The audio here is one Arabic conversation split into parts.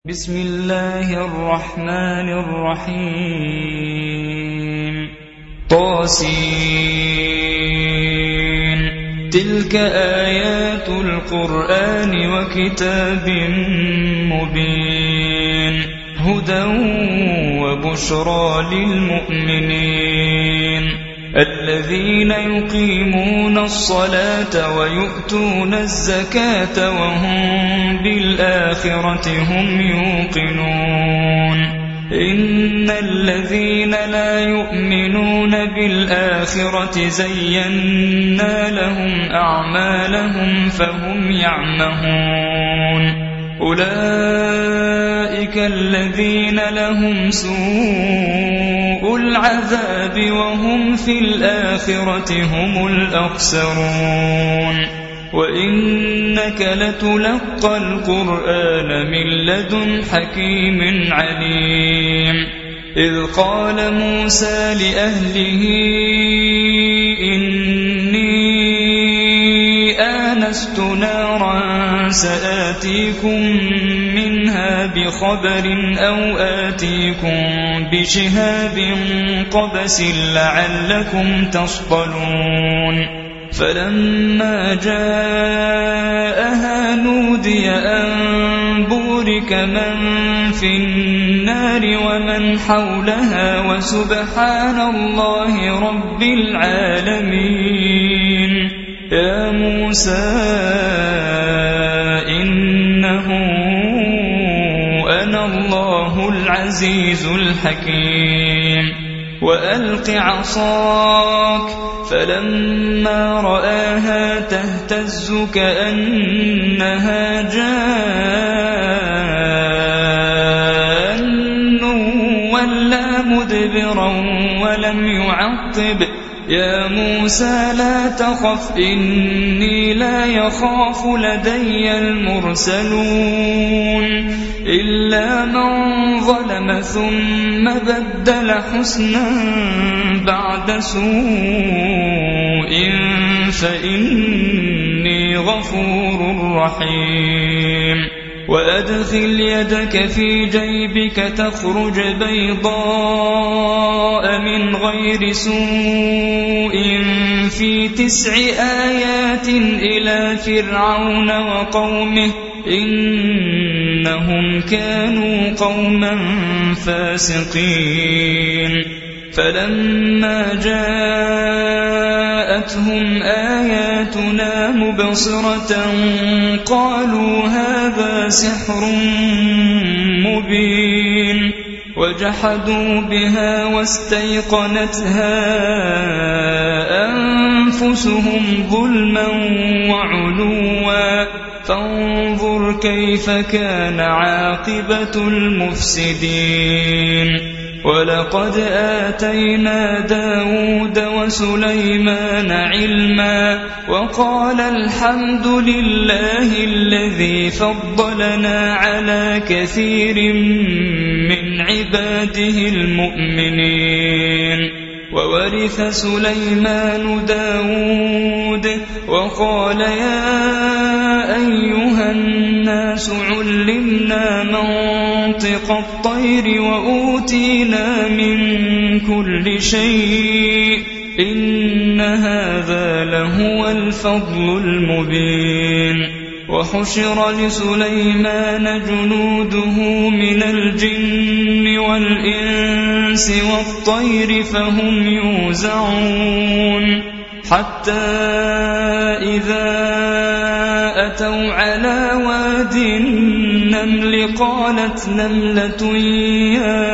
بسم الله الرحمن الرحيم طاسين تلك آيات القرآن وكتاب مبين هدى وبشرى للمؤمنين الذين يقيمون الصلاة ويؤتون الزكاة وهم بالآخرة هم يوقنون إن الذين لا يؤمنون بالآخرة زينا لهم أعمالهم فهم يعمهون أولئك الذين لهم سوء العذاب وهم في الآخرة هم الأخسرون وإنك لتلقى القرآن من لدن حكيم عليم إذ قال موسى لأهله إني آنست نارا سآتيكم منها بخبر أو آتيكم بشهاب قبس لعلكم تصطلون فلما جاءها نودي أن بورك من في النار ومن حولها وسبحان الله رب العالمين يا موسى إنه أنا الله العزيز الحكيم وألق عصاك فلما رآها تهتز كأنها جان ولا مدبرا ولم يعقب يا موسى لا تخف إني لا يخاف لدي المرسلون إلا من ظلم ثم بدل حسنا بعد سوء فإني غفور رحيم وأدخل يدك في جيبك تخرج بيضاء من غير سوء في 9 آيات إلى فرعون وقومه إنهم كانوا قوما فاسقين فلما جاءتهم آياتنا مبصرة قالوا هذا سحر مبين وجحدوا بها واستيقنتها أنفسهم ظلما وعلوا فانظر كيف كان عاقبة المفسدين ولقد آتينا داود وسليمان علما وقال الحمد لله الذي فضلنا على كثير من عباده المؤمنين وورث سليمان داود وقال يا أيها الناس علمنا منطق الطير وأوتينا من كل شيء إن هذا لهو الفضل المبين وحشر لسليمان جنوده من الجن والإنس والطير فهم يوزعون حتى إذا أتوا على واد النمل قالت نملة يا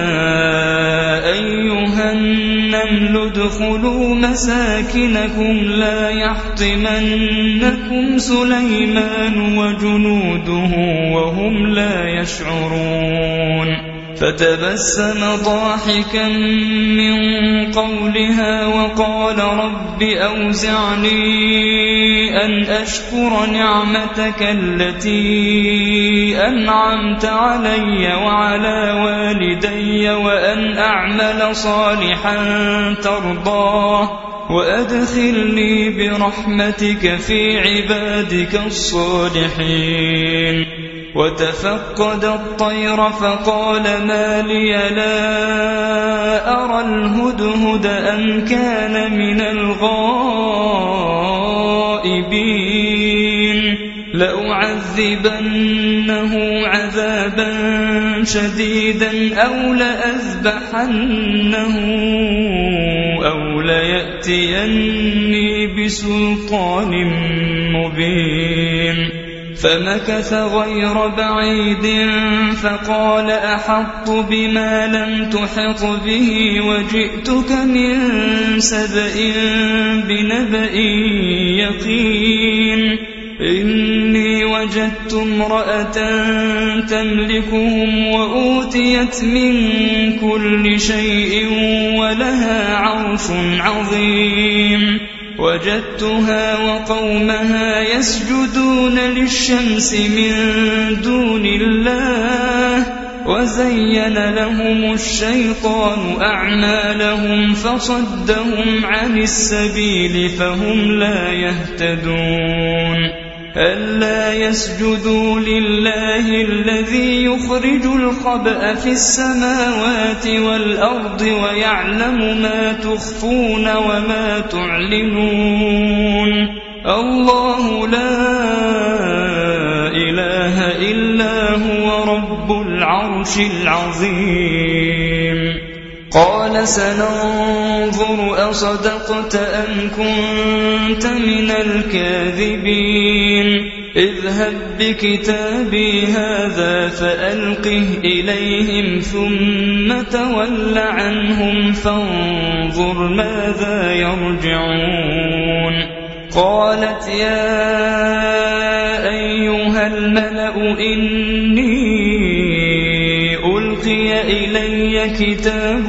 أيها النمل ادخلوا مساكنكم لا يحطمنكم سليمان وجنوده وهم لا يشعرون فتبسم ضاحكا من قولها وقال رب أوزعني أن أشكر نعمتك التي أنعمت علي وعلى والدي وأن أعمل صالحا ترضاه وأدخلني برحمتك في عبادك الصالحين وتفقد الطير فقال ما لي لا أرى الهدهد أم كان من الغائبين لأعذبنه عذابا شديدا أو لأذبحنه أو ليأتيني بسلطان مبين فمكث غير بعيد فقال أحطت بما لم تحط به وجئتك من سبأ بنبأ يقين إني وجدت امرأة تملكهم وأوتيت من كل شيء ولها عرش عظيم وجدتها وقومها يسجدون للشمس من دون الله وزين لهم الشيطان أعمالهم فصدهم عن السبيل فهم لا يهتدون ألا يسجدوا لله الذي يخرج الخبأ في السماوات والأرض ويعلم ما تخفون وما تعلنون الله لا إله إلا هو رب العرش العظيم قال سننظر أصدقت أم كنت من الكاذبين اذهب بكتابي هذا فألقه إليهم ثم تول عنهم فانظر ماذا يرجعون قالت يا أيها الملأ إني ألقي إلي كتاب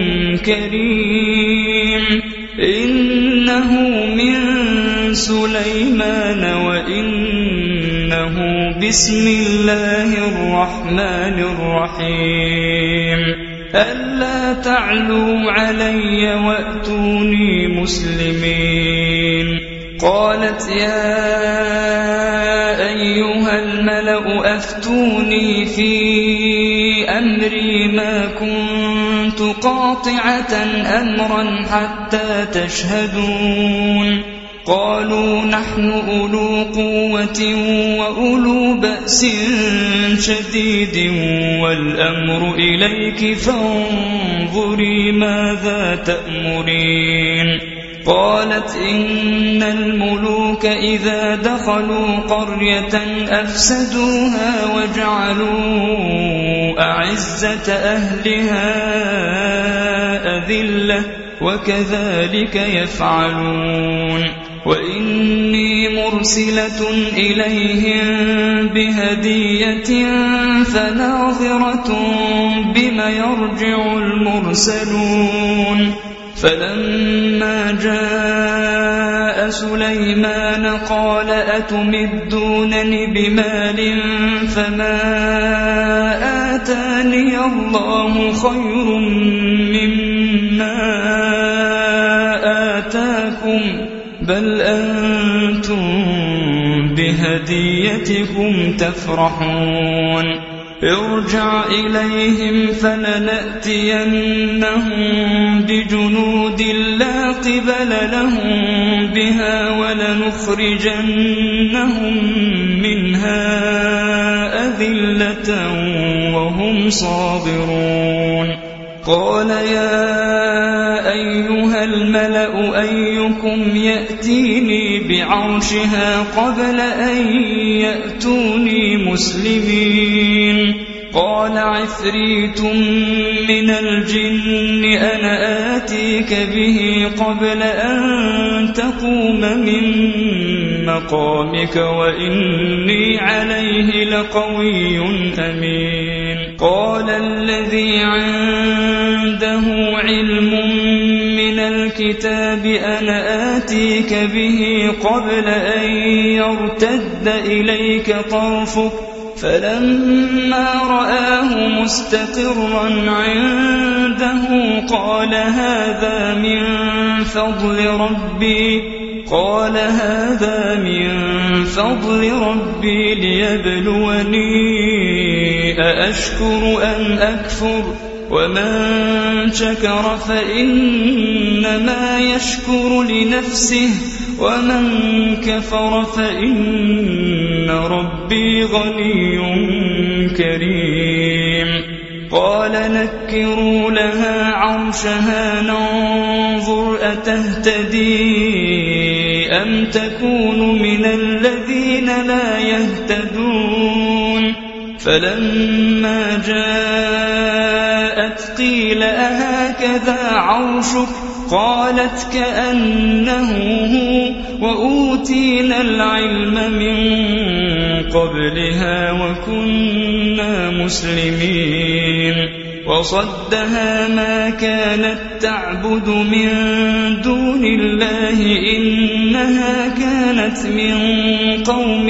كريم إنه من سليمان وإنه بسم الله الرحمن الرحيم ألا تعلوا علي وأتوني مسلمين قالت يا أيها الملأ أفتوني في أمري ما كنت قاطعة أمرا حتى تشهدون قالوا نحن أولو قوة وأولو بأس شديد والأمر إليك فانظري ماذا تأمرين قالت إن الملوك إذا دخلوا قرية أفسدوها وجعلوا أعزة أهلها أذلة وكذلك يفعلون وإني مرسلة إليهم بهدية فناظرة بما يرجع المرسلون فلما جاء سليمان قال أتمدونني بمال فما آتاني الله خير مما آتاكم بل أنتم بهديتكم تفرحون ارجع إليهم فلنأتينهم بجنود لا قبل لهم بها ولنخرجنهم منها أذلة وهم صاغرون قال يا أيها الملأ أيكم يأتيني بعرشها قبل أن يأتوني مسلمين قال عفريت من الجن أنا آتيك به قبل أن تقوم من مقامك وإني عليه لقوي أمين قال الذي عنده علم من الكتاب أنا آتيك به قبل أن يرتد إليك طرفك فلما رآه مستقرا عنده قال هذا من فضل ربي قال هذا من فضل ربي ليبلوني أأشكر أم أكفر ومن شكر فإنما يشكر لنفسه ومن كفر فإن ربي غني كريم قال نكروا لها عرشها ننظر أتهتدي أم تكون من الذين لا يهتدون فلما جاءت قيل أهكذا عرشك قالت كأنه هو وأوتينا العلم من قبلها وكنا مسلمين وصدها ما كانت تعبد من دون الله إنها كانت من قوم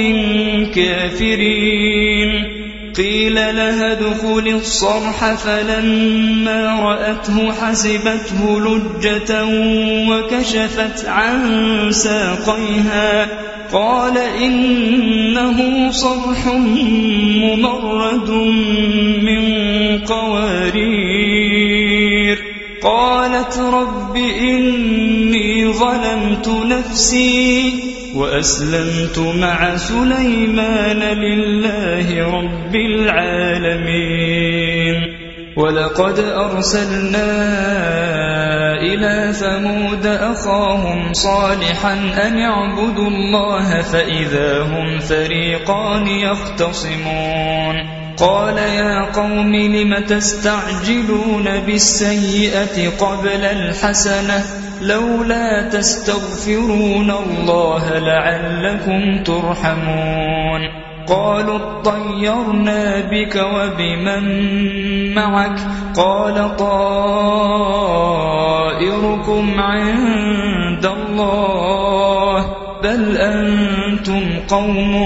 كافرين قيل لها ادخل الصرح فلما رأته حسبته لجة وكشفت عن ساقيها قال إنه صرح ممرد من قوارير قالت رب إني ظلمت نفسي وأسلمت مع سليمان لله رب العالمين ولقد أرسلنا إلى ثمود أخاهم صالحا أن اعبدوا الله فإذا هم فريقان يختصمون قال يا قوم لم تستعجلون بالسيئة قبل الحسنة لولا تستغفرون الله لعلكم ترحمون قالوا اطيرنا بك وبمن معك قال طائركم عند الله بل أنتم قوم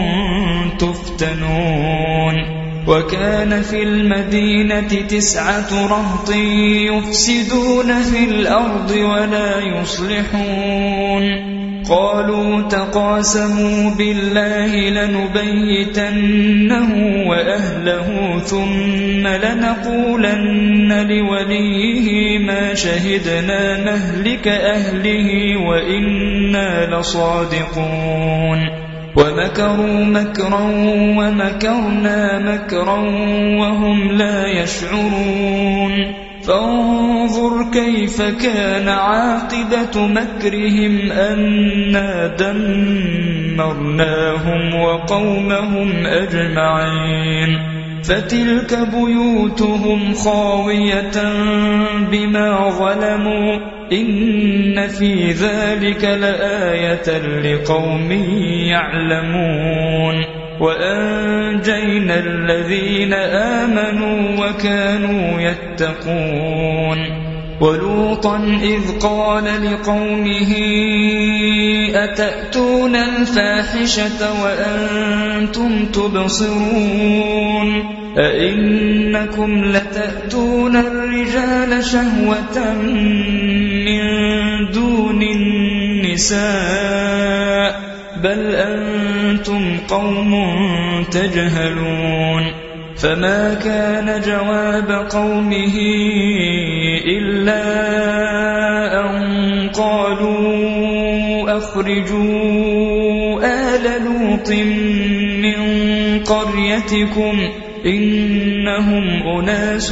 تفتنون وكان في المدينة 9 رهط يفسدون في الأرض ولا يصلحون قالوا تقاسموا بالله لنبيتنه وأهله ثم لنقولن لوليه ما شهدنا مهلك أهله وإنا لصادقون ومكروا مكرا ومكرنا مكرا وهم لا يشعرون فانظر كيف كان عاقبة مكرهم أنا دمرناهم وقومهم أجمعين فتلك بيوتهم خاوية بما ظلموا إن في ذلك لآية لقوم يعلمون وأنجينا الذين آمنوا وكانوا يتقون ولوطا إذ قال لقومه أتأتون الفاحشة وأنتم تبصرون أئنكم لتأتون الرجال شهوة من دون النساء بل أنتم قوم تجهلون فما كان جواب قومه إلا أن قالوا أخرجوا آل لوط من قريتكم إنهم أناس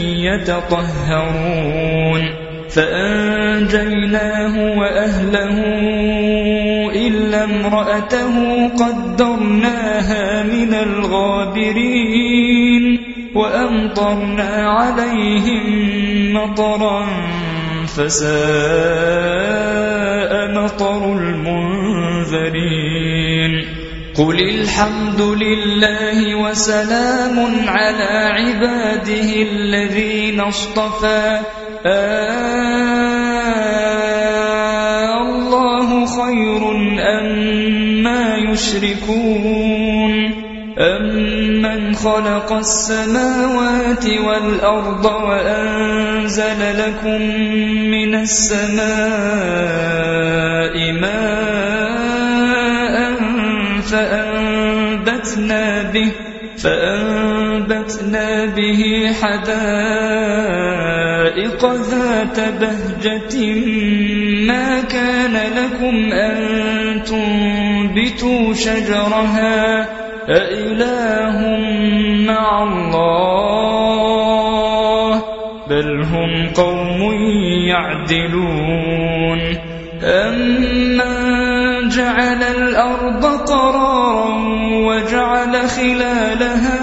يتطهرون فأنجيناه وأهله إلا امرأته قدرناها من الغابرين وأمطرنا عليهم مطرا فساء مطر المنذرين قل الحمد لله وسلام على عباده الذين اصطفى الله خير أما يشركون أمن خلق السماوات والأرض وأنزل لكم من السماء ماء فأنبتنا به حدائق ذات بهجة ما كان لكم أن تنبتوا شجرها أإله مع الله بل هم قوم يعدلون أمن جعل الأرض قرارا وجعل خلالها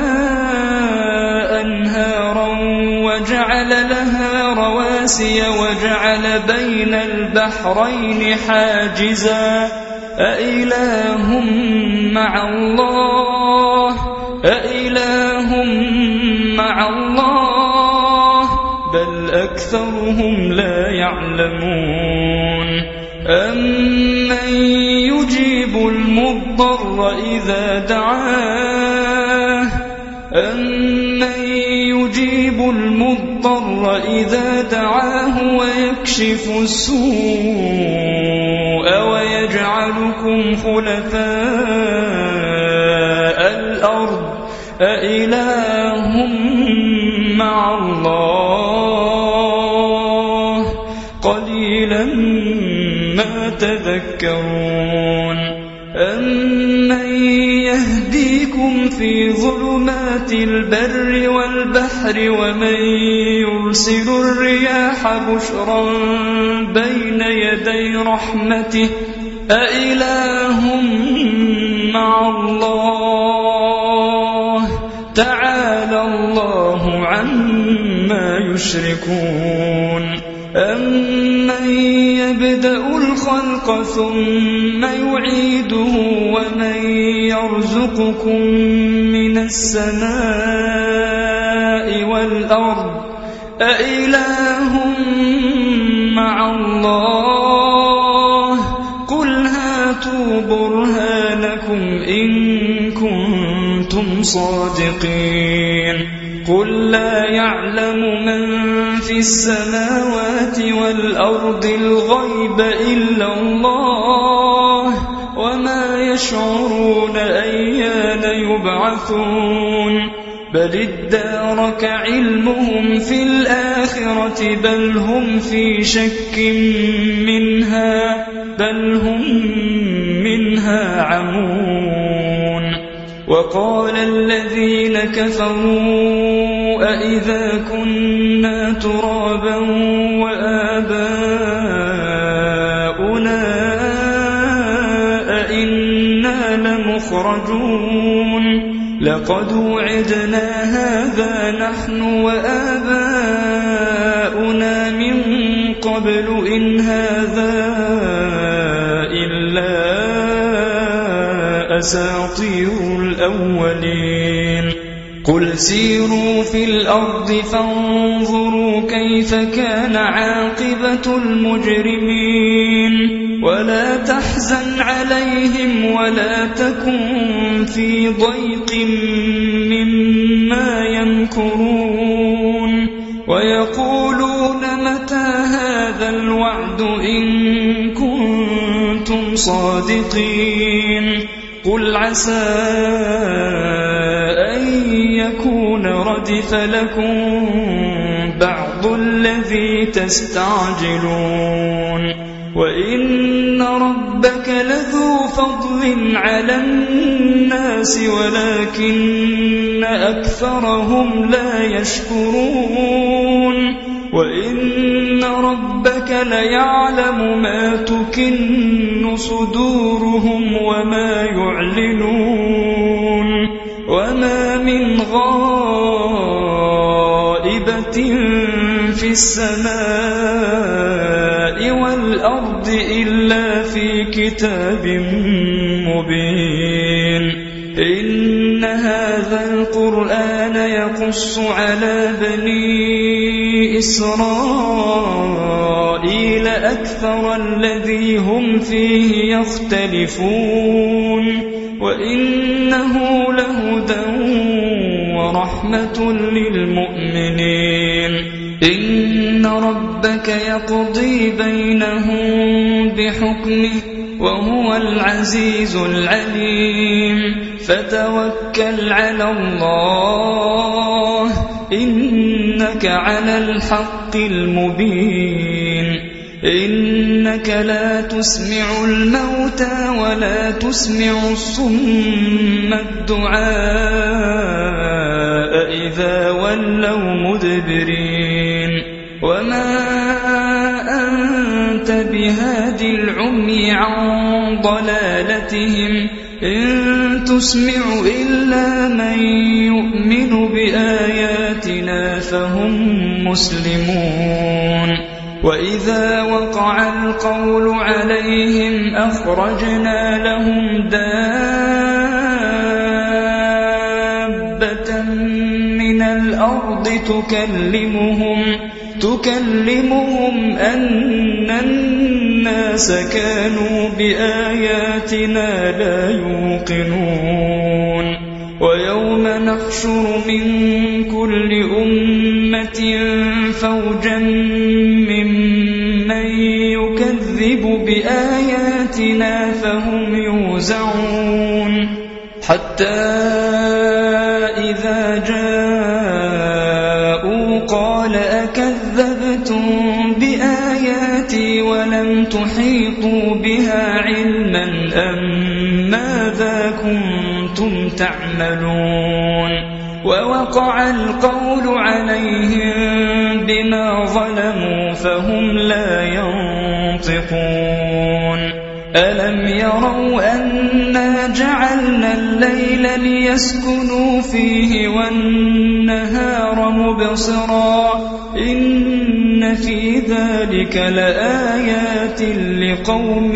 أنهارا وجعل لها رواسي وجعل بين البحرين حاجزا أإله مع الله أإله مع الله بل أكثرهم لا يعلمون أمن يجيب المضطر إذا دعاه ويكشف السوء ويجعلكم خلفاء الأرض أإله مع الله قليلا ما تذكرون أمن يهديكم في ظلمات البر والبحر ومن يرسل الرياح بشرا بين يدي رحمته أإله مع الله تعالى الله عما يشركون أمن يبدأ الخلق ثم يعيده ومن يرزقكم من السماء والأرض أإله مع الله قل هاتوا برهانكم إن كنتم صادقين قل لا يعلم من في السماوات والأرض الغيب إلا الله وما يشعرون أيان يبعثون بل ادارك علمهم في الآخرة بل هم في شك منها بل هم منها عمون وقال الذين كفروا أئذا كنا ترابا وآباؤنا أئنا لمخرجون لقد وعدنا هذا نحن وآباؤنا من قبل إن هذا إلا أساطير الأولين قل سيروا في الأرض فانظروا كيف كان عاقبة المجرمين ولا تحزن عليهم ولا تكن في ضيق مما يمكرون ويقولون متى هذا الوعد إن كنتم صادقين قل عسى أن يكون ردف لكم بعض الذي تستعجلون وإن ربك لذو فضل على الناس ولكن أكثرهم لا يشكرون وإن ربك ليعلم ما تكن صدورهم وما يعلنون وما من غائبة في السماء والأرض إلا في كتاب مبين إن هذا القرآن يقص على بني إسرائيل أكثر الذي هم فيه يختلفون وإنه لهدى ورحمة للمؤمنين إن ربك يقضي بينهم بحكمه وهو العزيز العليم فتوكل على الله إنك على الحق المبين إنك لا تسمع الموتى ولا تسمع الصم الدعاء إذا ولوا مدبرين وما أنت بهاد العمي عن ضلالتهم إن تسمع إلا من يؤمن بآياتنا فهم مسلمون وإذا وقع القول عليهم أخرجنا لهم دابة من الأرض تكلمهم أن الناس كانوا بآياتنا لا يوقنون ويوم نحشر من كل أمة فوجا ممن يكذب بآياتنا فهم يوزعون حتى إذا جاءوا قال أكذبتم بآياتي ولم تحيطوا بها علما أم ماذا كنتم تعملون ووقع القول عليهم بما ظلموا فهم لا ينطقون ألم يروا أنا جعلنا الليل ليسكنوا فيه والنهار مبصرا إن في ذلك لآيات لقوم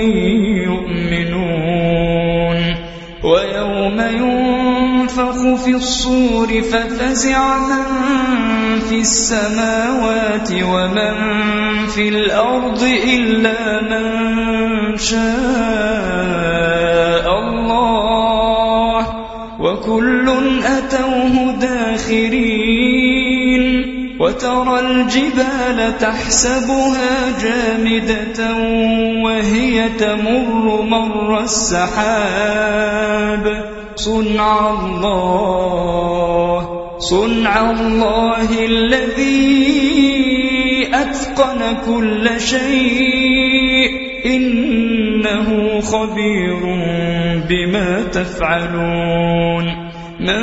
يؤمنون ويوم ينفخ في الصور ففزع من في السماوات ومن في الأرض إلا من شاء الله وكل أتوه داخرين وترى الجبال تحسبها جامدة وهي تمر مر السحاب صنع الله الذي أتقن كل شيء إنه خبير بما تفعلون من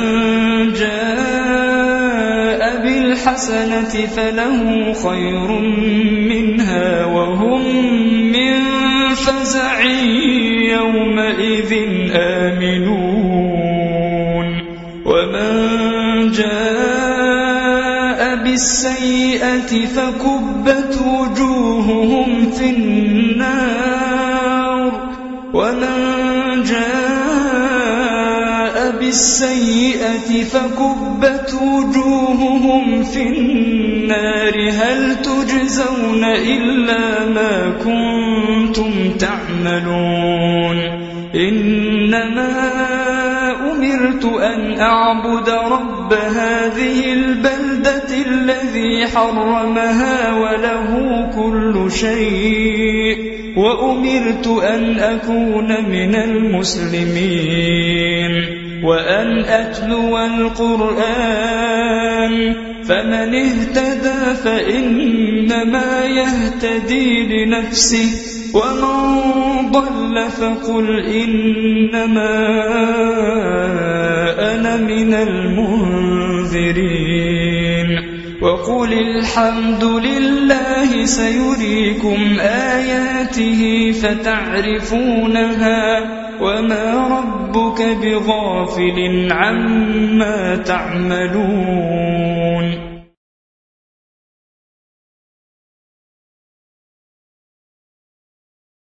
جاء بالحسنة فله خير منها وهم من فزع يومئذ آمنون ومن جاء بالسيئة فكبت وجوههم في النار ومن جاء بالسيئة فكبت وجوههم في النار هل تجزون إلا ما كنتم تعملون إنما أمرت أن أعبد رب هذه البلدة الذي حرمها وله كل شيء وأمرت أن أكون من المسلمين وأن أتلو القرآن فمن اهتدى فإنما يهتدي لنفسه ومن ضل فقل إنما أنا من المنذرين وقل الحمد لله سيريكم آياته فتعرفونها وما ربك بغافل عما تعملون